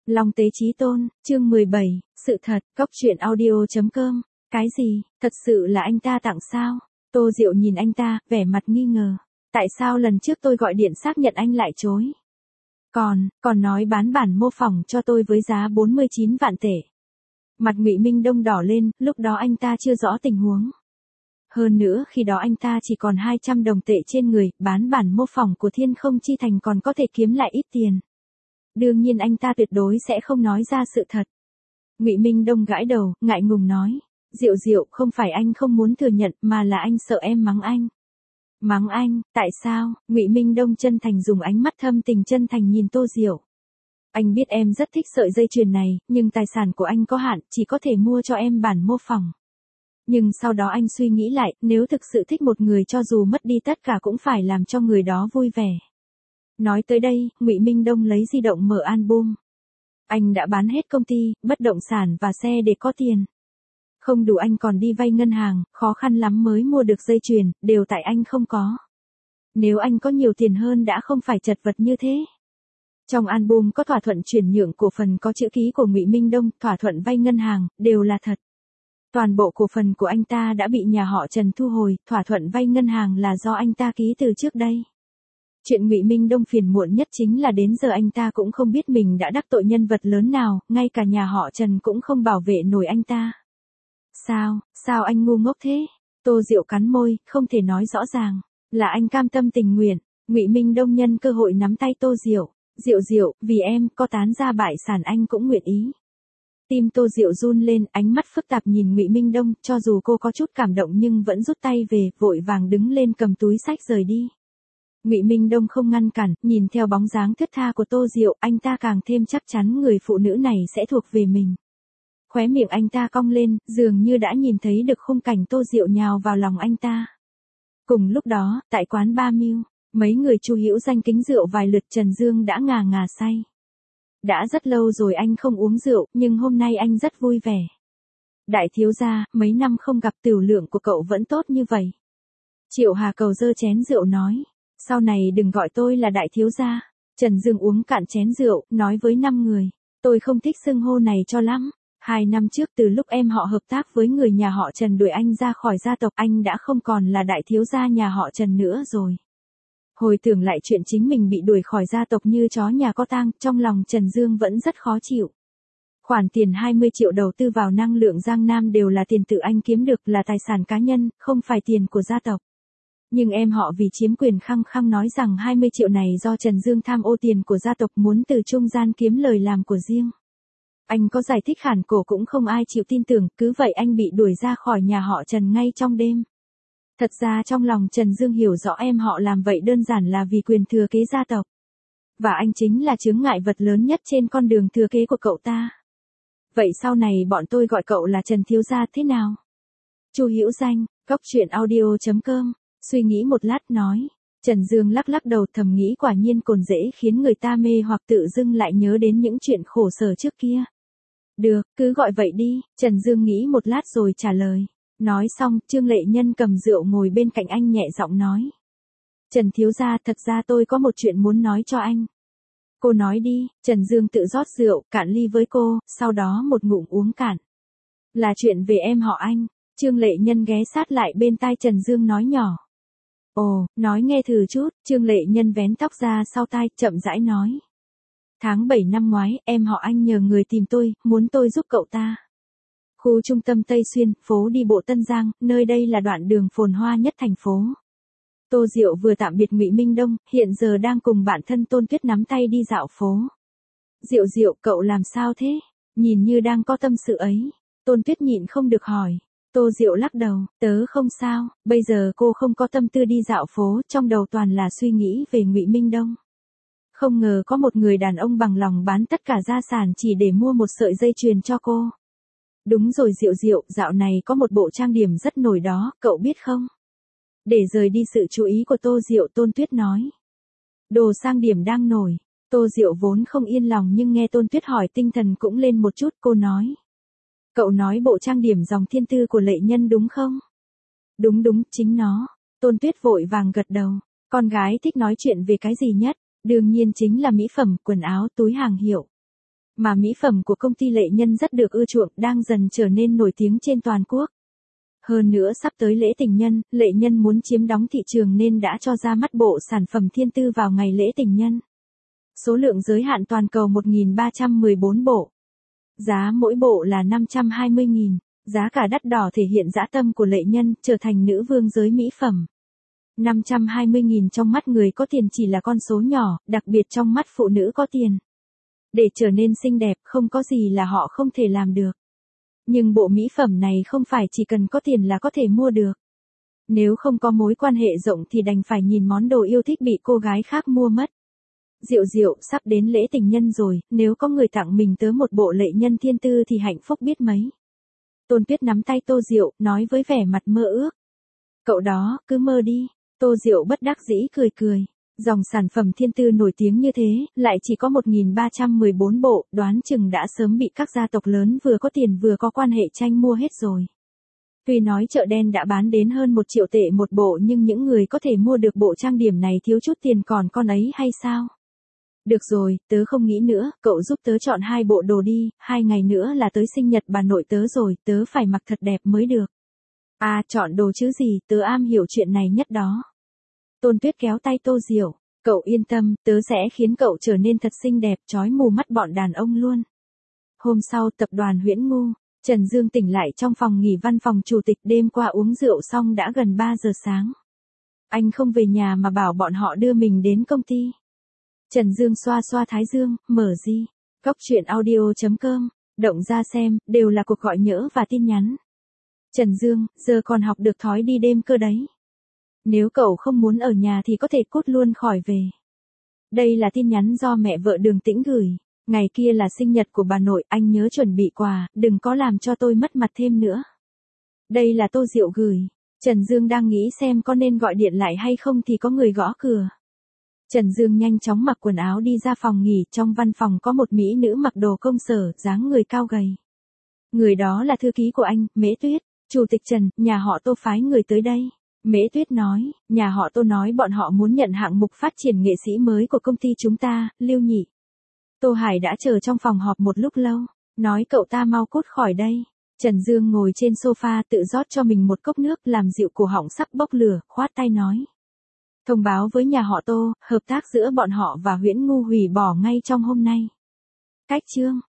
Long Tế Chí Tôn, chương 17, sự thật, cóc truyện audio.com, cái gì, thật sự là anh ta tặng sao? Tô Diệu nhìn anh ta, vẻ mặt nghi ngờ. Tại sao lần trước tôi gọi điện xác nhận anh lại chối? Còn nói bán bản mô phỏng cho tôi với giá 49 vạn tệ. Mặt Ngụy Minh Đông đỏ lên, lúc đó anh ta chưa rõ tình huống. Hơn nữa khi đó anh ta chỉ còn 200 đồng tệ trên người, bán bản mô phỏng của Thiên Không Chi Thành còn có thể kiếm lại ít tiền. Đương nhiên anh ta tuyệt đối sẽ không nói ra sự thật. Ngụy Minh Đông gãi đầu, ngại ngùng nói. Diệu Diệu, không phải anh không muốn thừa nhận mà là anh sợ em mắng anh. Mắng anh, tại sao? Ngụy Minh Đông chân thành dùng ánh mắt thâm tình chân thành nhìn Tô Diệu. Anh biết em rất thích sợi dây chuyền này, nhưng tài sản của anh có hạn, chỉ có thể mua cho em bản mô phỏng. Nhưng sau đó anh suy nghĩ lại, nếu thực sự thích một người cho dù mất đi tất cả cũng phải làm cho người đó vui vẻ. Nói tới đây, Ngụy Minh Đông lấy di động mở album. Anh đã bán hết công ty, bất động sản và xe để có tiền. Không đủ anh còn đi vay ngân hàng, khó khăn lắm mới mua được dây chuyền, đều tại anh không có. Nếu anh có nhiều tiền hơn đã không phải chật vật như thế. Trong album có thỏa thuận chuyển nhượng cổ phần có chữ ký của Ngụy Minh Đông, thỏa thuận vay ngân hàng, đều là thật. Toàn bộ cổ phần của anh ta đã bị nhà họ Trần thu hồi, thỏa thuận vay ngân hàng là do anh ta ký từ trước đây. Chuyện Ngụy Minh Đông phiền muộn nhất chính là đến giờ anh ta cũng không biết mình đã đắc tội nhân vật lớn nào, ngay cả nhà họ Trần cũng không bảo vệ nổi anh ta. Sao anh ngu ngốc thế? Tô Diệu cắn môi, không thể nói rõ ràng. Là anh cam tâm tình nguyện. Ngụy Minh Đông nhân cơ hội nắm tay Tô Diệu. Diệu, vì em, có tán ra bại sản anh cũng nguyện ý. Tim Tô Diệu run lên, ánh mắt phức tạp nhìn Ngụy Minh Đông, cho dù cô có chút cảm động nhưng vẫn rút tay về, vội vàng đứng lên cầm túi xách rời đi. Ngụy Minh Đông không ngăn cản, nhìn theo bóng dáng thướt tha của Tô Diệu, anh ta càng thêm chắc chắn người phụ nữ này sẽ thuộc về mình. Khóe miệng anh ta cong lên, dường như đã nhìn thấy được khung cảnh Tô Diệu nhào vào lòng anh ta. Cùng lúc đó, tại quán Ba Miu, mấy người Chu Hữu Danh kính rượu vài lượt, Trần Dương đã ngà ngà say. Đã rất lâu rồi anh không uống rượu, nhưng hôm nay anh rất vui vẻ. Đại thiếu gia, mấy năm không gặp tửu lượng của cậu vẫn tốt như vậy. Triệu Hà Cầu giơ chén rượu nói, sau này đừng gọi tôi là đại thiếu gia. Trần Dương uống cạn chén rượu, nói với 5 người, tôi không thích xưng hô này cho lắm. 2 năm trước từ lúc em họ hợp tác với người nhà họ Trần đuổi anh ra khỏi gia tộc, anh đã không còn là đại thiếu gia nhà họ Trần nữa rồi. Hồi tưởng lại chuyện chính mình bị đuổi khỏi gia tộc như chó nhà có tang, trong lòng Trần Dương vẫn rất khó chịu. Khoản tiền 20 triệu đầu tư vào năng lượng Giang Nam đều là tiền tự anh kiếm được, là tài sản cá nhân, không phải tiền của gia tộc. Nhưng em họ vì chiếm quyền khăng khăng nói rằng 20 triệu này do Trần Dương tham ô tiền của gia tộc, muốn từ trung gian kiếm lời làm của riêng. Anh có giải thích khản cổ cũng không ai chịu tin tưởng, cứ vậy anh bị đuổi ra khỏi nhà họ Trần ngay trong đêm. Thật ra trong lòng Trần Dương hiểu rõ em họ làm vậy đơn giản là vì quyền thừa kế gia tộc. Và anh chính là chướng ngại vật lớn nhất trên con đường thừa kế của cậu ta. Vậy sau này bọn tôi gọi cậu là Trần thiếu gia thế nào? Chu Hữu Danh, cóc truyện audio.com, suy nghĩ một lát nói. Trần Dương lắc lắc đầu, thầm nghĩ quả nhiên cồn dễ khiến người ta mê hoặc tự dưng lại nhớ đến những chuyện khổ sở trước kia. Được, cứ gọi vậy đi. Trần Dương nghĩ một lát rồi trả lời. Nói xong, Trương Lệ Nhân cầm rượu ngồi bên cạnh anh nhẹ giọng nói. Trần thiếu gia, thật ra tôi có một chuyện muốn nói cho anh. Cô nói đi. Trần Dương tự rót rượu, cạn ly với cô, sau đó một ngụm uống cạn. Là chuyện về em họ anh. Trương Lệ Nhân ghé sát lại bên tai Trần Dương nói nhỏ. Ồ, nói nghe thử chút. Trương Lệ Nhân vén tóc ra sau tai, chậm rãi nói. Tháng 7 năm ngoái, em họ anh nhờ người tìm tôi, muốn tôi giúp cậu ta. Khu trung tâm Tây Xuyên, phố đi bộ Tân Giang, nơi đây là đoạn đường phồn hoa nhất thành phố. Tô Diệu vừa tạm biệt Ngụy Minh Đông, hiện giờ đang cùng bạn thân Tôn Tuyết nắm tay đi dạo phố. Diệu, cậu làm sao thế? Nhìn như đang có tâm sự ấy. Tôn Tuyết nhịn không được hỏi. Tô Diệu lắc đầu, tớ không sao, bây giờ cô không có tâm tư đi dạo phố, trong đầu toàn là suy nghĩ về Ngụy Minh Đông. Không ngờ có một người đàn ông bằng lòng bán tất cả gia sản chỉ để mua một sợi dây chuyền cho cô. Đúng rồi Diệu, dạo này có một bộ trang điểm rất nổi đó, cậu biết không? Để rời đi sự chú ý của Tô Diệu, Tôn Tuyết nói. Đồ sang điểm đang nổi. Tô Diệu vốn không yên lòng nhưng nghe Tôn Tuyết hỏi tinh thần cũng lên một chút, cô nói. Cậu nói bộ trang điểm dòng Thiên Tư của Lệ Nhân đúng không? Đúng, chính nó. Tôn Tuyết vội vàng gật đầu. Con gái thích nói chuyện về cái gì nhất? Đương nhiên chính là mỹ phẩm, quần áo, túi hàng hiệu. Mà mỹ phẩm của công ty Lệ Nhân rất được ưa chuộng, đang dần trở nên nổi tiếng trên toàn quốc. Hơn nữa sắp tới lễ tình nhân, Lệ Nhân muốn chiếm đóng thị trường nên đã cho ra mắt bộ sản phẩm thiên tư vào ngày lễ tình nhân. Số lượng giới hạn toàn cầu 1.314 bộ. Giá mỗi bộ là 520.000. Giá cả đắt đỏ thể hiện dã tâm của Lệ Nhân, trở thành nữ vương giới mỹ phẩm. 520.000 trong mắt người có tiền chỉ là con số nhỏ, đặc biệt trong mắt phụ nữ có tiền. Để trở nên xinh đẹp, không có gì là họ không thể làm được. Nhưng bộ mỹ phẩm này không phải chỉ cần có tiền là có thể mua được. Nếu không có mối quan hệ rộng thì đành phải nhìn món đồ yêu thích bị cô gái khác mua mất. Diệu Diệu, sắp đến lễ tình nhân rồi, nếu có người tặng mình tớ một bộ Lệ Nhân thiên tư thì hạnh phúc biết mấy. Tôn Tuyết nắm tay Tô Diệu, nói với vẻ mặt mơ ước. Cậu đó, cứ mơ đi. Tô Diệu bất đắc dĩ cười cười. Dòng sản phẩm thiên tư nổi tiếng như thế, lại chỉ có 1.314 bộ, đoán chừng đã sớm bị các gia tộc lớn vừa có tiền vừa có quan hệ tranh mua hết rồi. Tuy nói chợ đen đã bán đến hơn 1 triệu tệ một bộ nhưng những người có thể mua được bộ trang điểm này thiếu chút tiền còn con ấy hay sao? Được rồi, tớ không nghĩ nữa, cậu giúp tớ chọn 2 bộ đồ đi, 2 ngày nữa là tới sinh nhật bà nội tớ rồi, tớ phải mặc thật đẹp mới được. À, chọn đồ chứ gì, tớ am hiểu chuyện này nhất đó. Tôn Tuyết kéo tay Tô Diệu, cậu yên tâm, tớ sẽ khiến cậu trở nên thật xinh đẹp, chói mù mắt bọn đàn ông luôn. Hôm sau tập đoàn Huyễn Ngu, Trần Dương tỉnh lại trong phòng nghỉ văn phòng chủ tịch, đêm qua uống rượu xong đã gần 3 giờ sáng. Anh không về nhà mà bảo bọn họ đưa mình đến công ty. Trần Dương xoa xoa thái dương, mở gì. Góc chuyện audio.com, động ra xem, đều là cuộc gọi nhỡ và tin nhắn. Trần Dương, giờ còn học được thói đi đêm cơ đấy. Nếu cậu không muốn ở nhà thì có thể cút luôn khỏi về. Đây là tin nhắn do mẹ vợ Đường Tĩnh gửi. Ngày kia là sinh nhật của bà nội, anh nhớ chuẩn bị quà, đừng có làm cho tôi mất mặt thêm nữa. Đây là Tô Diệu gửi. Trần Dương đang nghĩ xem có nên gọi điện lại hay không thì có người gõ cửa. Trần Dương nhanh chóng mặc quần áo đi ra phòng nghỉ, trong văn phòng có một mỹ nữ mặc đồ công sở, dáng người cao gầy. Người đó là thư ký của anh, Mễ Tuyết. Chủ tịch Trần, nhà họ Tô phái người tới đây. Mễ Tuyết nói, nhà họ Tô nói bọn họ muốn nhận hạng mục phát triển nghệ sĩ mới của công ty chúng ta, Lưu Nhị. Tô Hải đã chờ trong phòng họp một lúc lâu, nói cậu ta mau cút khỏi đây. Trần Dương ngồi trên sofa tự rót cho mình một cốc nước làm dịu cổ họng sắp bốc lửa, khoát tay nói. Thông báo với nhà họ Tô, hợp tác giữa bọn họ và Huyễn Ngu hủy bỏ ngay trong hôm nay. Cách chương